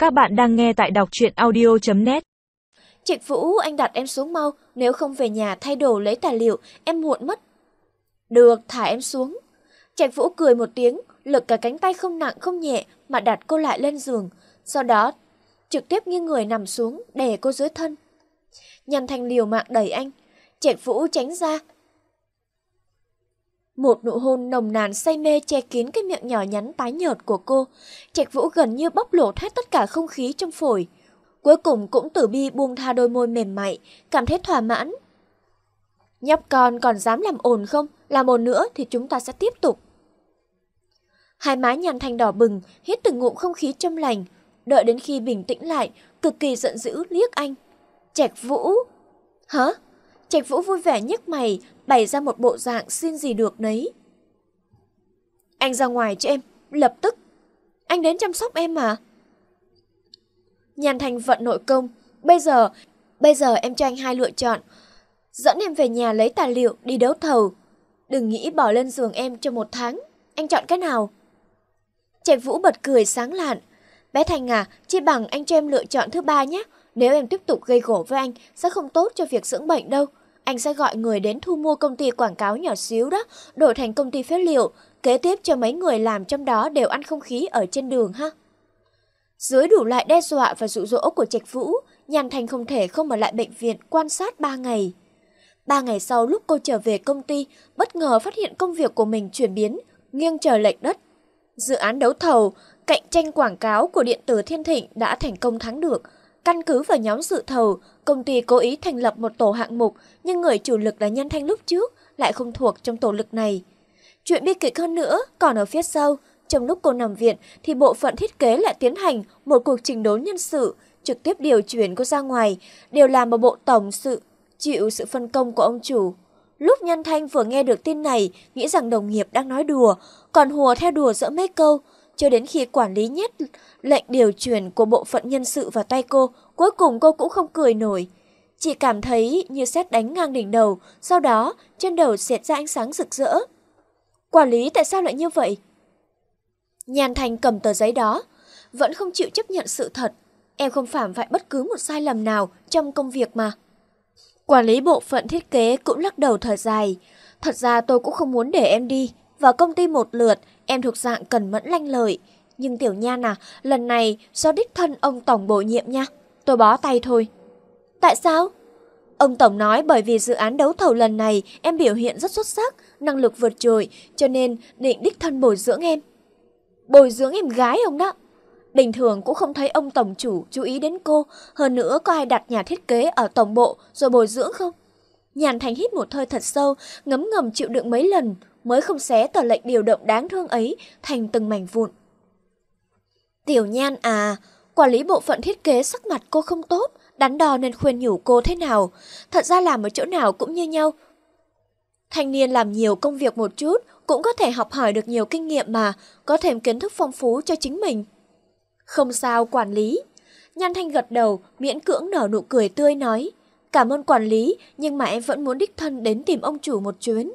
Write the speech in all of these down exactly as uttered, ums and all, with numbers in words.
Các bạn đang nghe tại đọc truyện audio chấm net. Trạch Vũ, anh đặt em xuống mau, nếu không về nhà thay đồ lấy tài liệu, em muộn mất. Được, thả em xuống. Trạch Vũ cười một tiếng, lực cả cánh tay không nặng không nhẹ mà đặt cô lại lên giường, sau đó trực tiếp nghiêng người nằm xuống, đè cô dưới thân. Nhan Thanh liều mạng đẩy anh, Trạch Vũ tránh ra. Một nụ hôn nồng nàn say mê che kín cái miệng nhỏ nhắn tái nhợt của cô. Trạch Vũ gần như bóc lột hết tất cả không khí trong phổi. Cuối cùng cũng tử bi buông tha đôi môi mềm mại, cảm thấy thỏa mãn. Nhóc con còn dám làm ồn không? Làm ồn nữa thì chúng ta sẽ tiếp tục. Hai má Nhan Thanh đỏ bừng, hít từng ngụm không khí trong lành. Đợi đến khi bình tĩnh lại, cực kỳ giận dữ liếc anh. Trạch Vũ! Hả? Trạch Vũ vui vẻ nhếch mày, bày ra một bộ dạng xin gì được nấy. Anh ra ngoài cho em, lập tức. Anh đến chăm sóc em mà. Nhan Thanh vận nội công. Bây giờ, bây giờ em cho anh hai lựa chọn. Dẫn em về nhà lấy tài liệu, đi đấu thầu. Đừng nghĩ bỏ lên giường em cho một tháng. Anh chọn cái nào? Trạch Vũ bật cười sáng lạn. Bé Thanh à, chi bằng anh cho em lựa chọn thứ ba nhé. Nếu em tiếp tục gây gổ với anh, sẽ không tốt cho việc dưỡng bệnh đâu. Anh sẽ gọi người đến thu mua công ty quảng cáo nhỏ xíu đó, đổi thành công ty phế liệu, kế tiếp cho mấy người làm trong đó đều ăn không khí ở trên đường ha. Dưới đủ loại đe dọa và dụ dỗ của Trạch Vũ, Nhan Thanh không thể không ở lại bệnh viện quan sát ba ngày. Ba ngày sau lúc cô trở về công ty, bất ngờ phát hiện công việc của mình chuyển biến, nghiêng trời lệch đất. Dự án đấu thầu, cạnh tranh quảng cáo của điện tử Thiên Thịnh đã thành công thắng được. Căn cứ vào nhóm dự thầu, công ty cố ý thành lập một tổ hạng mục, nhưng người chủ lực là Nhan Thanh lúc trước lại không thuộc trong tổ lực này. Chuyện bi kịch hơn nữa còn ở phía sau. Trong lúc cô nằm viện thì bộ phận thiết kế lại tiến hành một cuộc chỉnh đốn nhân sự, trực tiếp điều chuyển cô ra ngoài, đều làm một bộ tổng sự, chịu sự phân công của ông chủ. Lúc Nhan Thanh vừa nghe được tin này, nghĩ rằng đồng nghiệp đang nói đùa, còn hùa theo đùa dỡ mấy câu, cho đến khi quản lý nhét lệnh điều chuyển của bộ phận nhân sự vào tay cô, cuối cùng cô cũng không cười nổi. Chỉ cảm thấy như sét đánh ngang đỉnh đầu, sau đó trên đầu xẹt ra ánh sáng rực rỡ. Quản lý tại sao lại như vậy? Nhan Thanh cầm tờ giấy đó, vẫn không chịu chấp nhận sự thật. Em không phạm phải bất cứ một sai lầm nào trong công việc mà. Quản lý bộ phận thiết kế cũng lắc đầu thở dài. Thật ra tôi cũng không muốn để em đi. Vào công ty một lượt, em thuộc dạng cẩn mẫn lanh lợi. Nhưng Tiểu Nhan à, lần này do đích thân ông Tổng bổ nhiệm nha. Tôi bó tay thôi. Tại sao? Ông Tổng nói bởi vì dự án đấu thầu lần này em biểu hiện rất xuất sắc, năng lực vượt trội, cho nên định đích thân bồi dưỡng em. Bồi dưỡng em gái ông đó. Bình thường cũng không thấy ông tổng chủ chú ý đến cô, hơn nữa có ai đặt nhà thiết kế ở tổng bộ rồi bồi dưỡng không? Nhan Thanh hít một hơi thật sâu, ngấm ngầm chịu đựng mấy lần mới không xé tờ lệnh điều động đáng thương ấy thành từng mảnh vụn. Tiểu Nhan à, quản lý bộ phận thiết kế sắc mặt cô không tốt, đắn đo nên khuyên nhủ cô thế nào. Thật ra làm ở chỗ nào cũng như nhau. Thanh niên làm nhiều công việc một chút cũng có thể học hỏi được nhiều kinh nghiệm mà, có thêm kiến thức phong phú cho chính mình. Không sao quản lý. Nhan Thanh gật đầu, miễn cưỡng nở nụ cười tươi nói. Cảm ơn quản lý, nhưng mà em vẫn muốn đích thân đến tìm ông chủ một chuyến.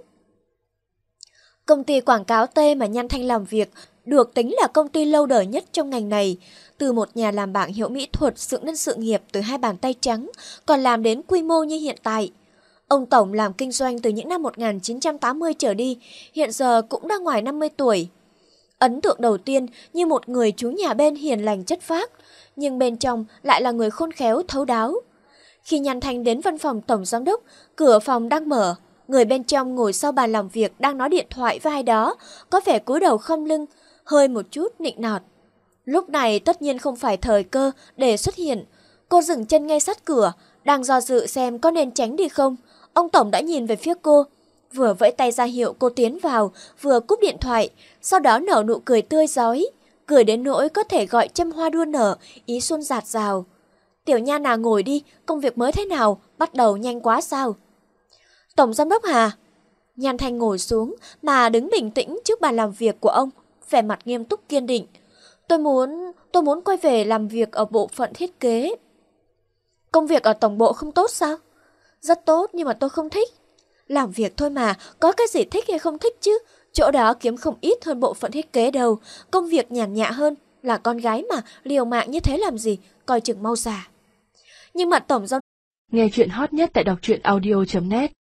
Công ty quảng cáo T mà Nhan Thanh làm việc được tính là công ty lâu đời nhất trong ngành này. Từ một nhà làm bảng hiệu mỹ thuật dựng nên sự nghiệp từ hai bàn tay trắng, còn làm đến quy mô như hiện tại. Ông Tổng làm kinh doanh từ những năm một nghìn chín trăm tám mươi trở đi, hiện giờ cũng đã ngoài năm mươi tuổi. Ấn tượng đầu tiên như một người chú nhà bên hiền lành chất phác, nhưng bên trong lại là người khôn khéo thấu đáo. Khi Nhan Thanh đến văn phòng tổng giám đốc, cửa phòng đang mở, người bên trong ngồi sau bàn làm việc đang nói điện thoại với ai đó, có vẻ cúi đầu khom lưng, hơi một chút nịnh nọt. Lúc này tất nhiên không phải thời cơ để xuất hiện, cô dừng chân ngay sát cửa, đang do dự xem có nên tránh đi không. Ông Tổng đã nhìn về phía cô, vừa vẫy tay ra hiệu cô tiến vào, vừa cúp điện thoại, sau đó nở nụ cười tươi rói, cười đến nỗi có thể gọi châm hoa đua nở, ý xuân rạt rào. Tiểu Nhan à, ngồi đi, công việc mới thế nào, bắt đầu nhanh quá sao? Tổng giám đốc Hà. Nhan Thanh ngồi xuống mà đứng bình tĩnh trước bàn làm việc của ông, vẻ mặt nghiêm túc kiên định. Tôi muốn, tôi muốn quay về làm việc ở bộ phận thiết kế. Công việc ở tổng bộ không tốt sao? Rất tốt nhưng mà tôi không thích. Làm việc thôi mà, có cái gì thích hay không thích chứ. Chỗ đó kiếm không ít hơn bộ phận thiết kế đâu, công việc nhàn nhã hơn. là con gái mà, liều mạng như thế làm gì, coi chừng mau già. Nhưng mà tổng giám Nghe chuyện hot nhất tại đọc truyện audio chấm net